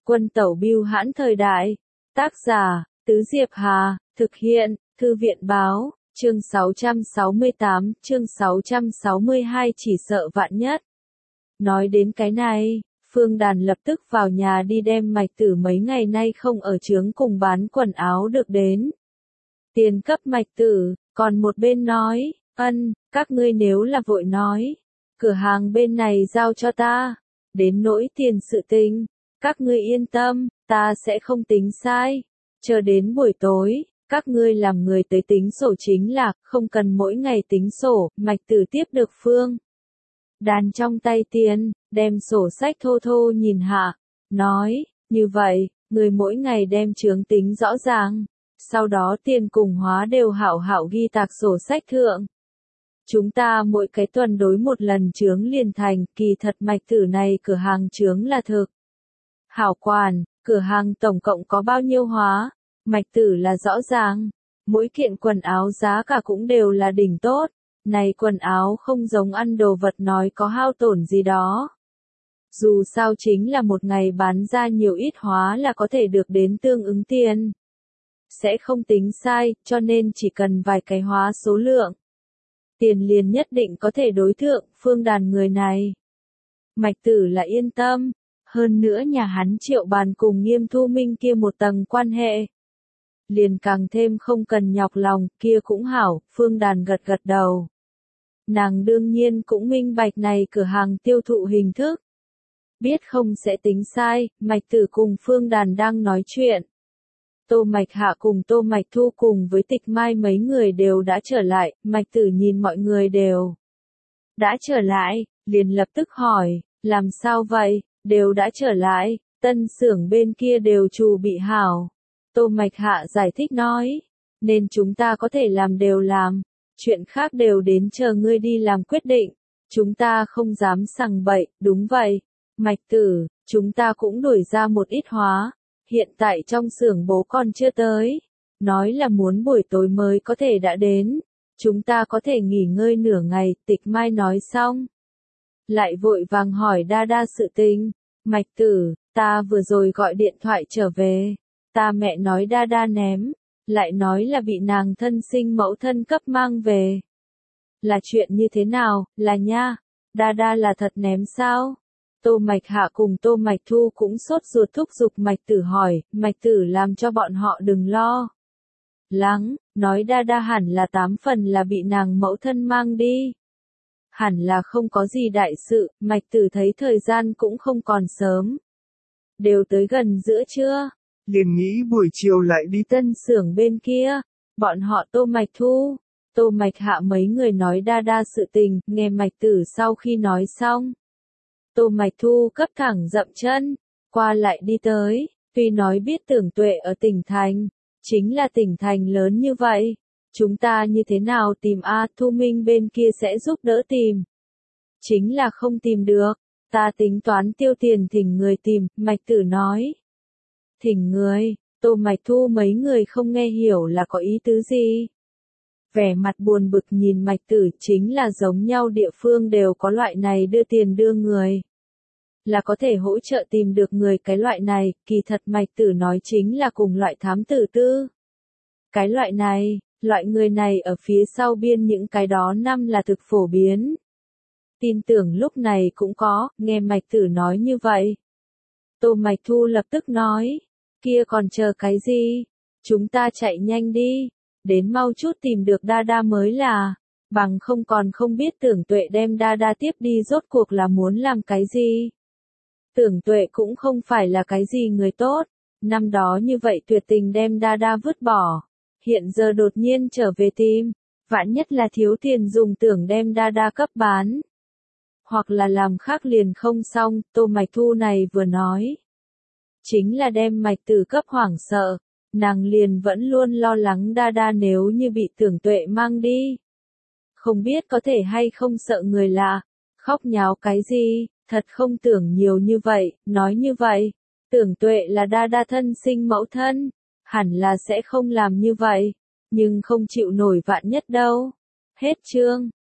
Quân tẩu bưu hãn thời đại. Tác giả, Tứ Diệp Hà, thực hiện, Thư viện báo, chương 668, chương 662 chỉ sợ vạn nhất. Nói đến cái này, Phương Đàn lập tức vào nhà đi đem Mạch Tử mấy ngày nay không ở trướng cùng bán quần áo được đến. Tiền cấp Mạch Tử, còn một bên nói, các ngươi nếu là vội nói, cửa hàng bên này giao cho ta, đến nỗi tiền sự tình, các ngươi yên tâm, ta sẽ không tính sai, chờ đến buổi tối, các ngươi làm người tới tính sổ chính là, không cần mỗi ngày tính sổ. Mạch Tử tiếp được Phương Đàn trong tay tiền, đem sổ sách thô thô nhìn hạ, nói, như vậy, người mỗi ngày đem chướng tính rõ ràng, sau đó tiền cùng hóa đều hảo hảo ghi tạc sổ sách thượng. Chúng ta mỗi cái tuần đối một lần chướng liền thành, kỳ thật Mạch Tử này cửa hàng chướng là thực hảo quản, cửa hàng tổng cộng có bao nhiêu hóa, Mạch Tử là rõ ràng, mỗi kiện quần áo giá cả cũng đều là đỉnh tốt, này quần áo không giống ăn đồ vật nói có hao tổn gì đó. Dù sao chính là một ngày bán ra nhiều ít hóa là có thể được đến tương ứng tiền. Sẽ không tính sai, cho nên chỉ cần vài cái hóa số lượng. Tiền liền nhất định có thể đối thượng, Phương Đàn người này. Mạch Tử là yên tâm, hơn nữa nhà hắn Triệu Bàn cùng Nghiêm Thu Minh kia một tầng quan hệ. Liền càng thêm không cần nhọc lòng, kia cũng hảo, Phương Đàn gật gật đầu. Nàng đương nhiên cũng minh bạch này cửa hàng tiêu thụ hình thức. Biết không sẽ tính sai, Mạch Tử cùng Phương Đàn đang nói chuyện. Tô Mạch Hạ cùng Tô Mạch Thu cùng với Tịch Mai mấy người đều đã trở lại, Mạch Tử nhìn mọi người đều đã trở lại, liền lập tức hỏi, làm sao vậy, đều đã trở lại, tân xưởng bên kia đều chuẩn bị hảo. Tô Mạch Hạ giải thích nói, nên chúng ta có thể làm đều làm, chuyện khác đều đến chờ ngươi đi làm quyết định, chúng ta không dám sằng bậy, đúng vậy, Mạch Tử, chúng ta cũng đổi ra một ít hóa, hiện tại trong xưởng bố còn chưa tới, nói là muốn buổi tối mới có thể đã đến, chúng ta có thể nghỉ ngơi nửa ngày, Tịch Mai nói xong. Lại vội vàng hỏi Đa Đa sự tình, Mạch Tử, ta vừa rồi gọi điện thoại trở về, ta mẹ nói Đa Đa ném, lại nói là bị nàng thân sinh mẫu thân cấp mang về. Là chuyện như thế nào, là nha, Đa Đa là thật ném sao? Tô Mạch Hạ cùng Tô Mạch Thu cũng sốt ruột thúc giục Mạch Tử hỏi, Mạch Tử làm cho bọn họ đừng lo lắng, nói Đa Đa hẳn là 8 phần là bị nàng mẫu thân mang đi. Hẳn là không có gì đại sự, Mạch Tử thấy thời gian cũng không còn sớm. Đều tới gần giữa trưa, liền nghĩ buổi chiều lại đi tân xưởng bên kia, bọn họ Tô Mạch Thu, Tô Mạch Hạ mấy người nói Đa Đa sự tình, nghe Mạch Tử sau khi nói xong. Tô Mạch Thu cấp thẳng dậm chân, qua lại đi tới, tuy nói biết Tưởng Tuệ ở tỉnh thành, chính là tỉnh thành lớn như vậy, chúng ta như thế nào tìm A Thu Minh bên kia sẽ giúp đỡ tìm. Chính là không tìm được, ta tính toán tiêu tiền thỉnh người tìm, Mạch Tử nói. Thỉnh người, Tô Mạch Thu mấy người không nghe hiểu là có ý tứ gì. Vẻ mặt buồn bực nhìn Mạch Tử chính là giống nhau địa phương đều có loại này đưa tiền đưa người. Là có thể hỗ trợ tìm được người cái loại này, kỳ thật Mạch Tử nói chính là cùng loại thám tử tư. Cái loại này, loại người này ở phía sau biên những cái đó năm là thực phổ biến. Tin tưởng lúc này cũng có, nghe Mạch Tử nói như vậy. Tô Mạch Thu lập tức nói, kia còn chờ cái gì? Chúng ta chạy nhanh đi, đến mau chút tìm được Đa Đa mới là, bằng không còn không biết Tưởng Tuệ đem Đa Đa tiếp đi rốt cuộc là muốn làm cái gì. Tưởng Tuệ cũng không phải là cái gì người tốt, năm đó như vậy tuyệt tình đem Đa Đa vứt bỏ, hiện giờ đột nhiên trở về tìm, vạn nhất là thiếu tiền dùng tưởng đem Đa Đa cấp bán. Hoặc là làm khác liền không xong, Tô Mạch Thu này vừa nói. Chính là đem Mạch Tử cấp hoảng sợ, nàng liền vẫn luôn lo lắng Đa Đa nếu như bị Tưởng Tuệ mang đi. Không biết có thể hay không sợ người lạ, khóc nháo cái gì, thật không tưởng nhiều như vậy, nói như vậy. Tưởng Tuệ là Đa Đa thân sinh mẫu thân, hẳn là sẽ không làm như vậy, nhưng không chịu nổi vạn nhất đâu. Hết chương.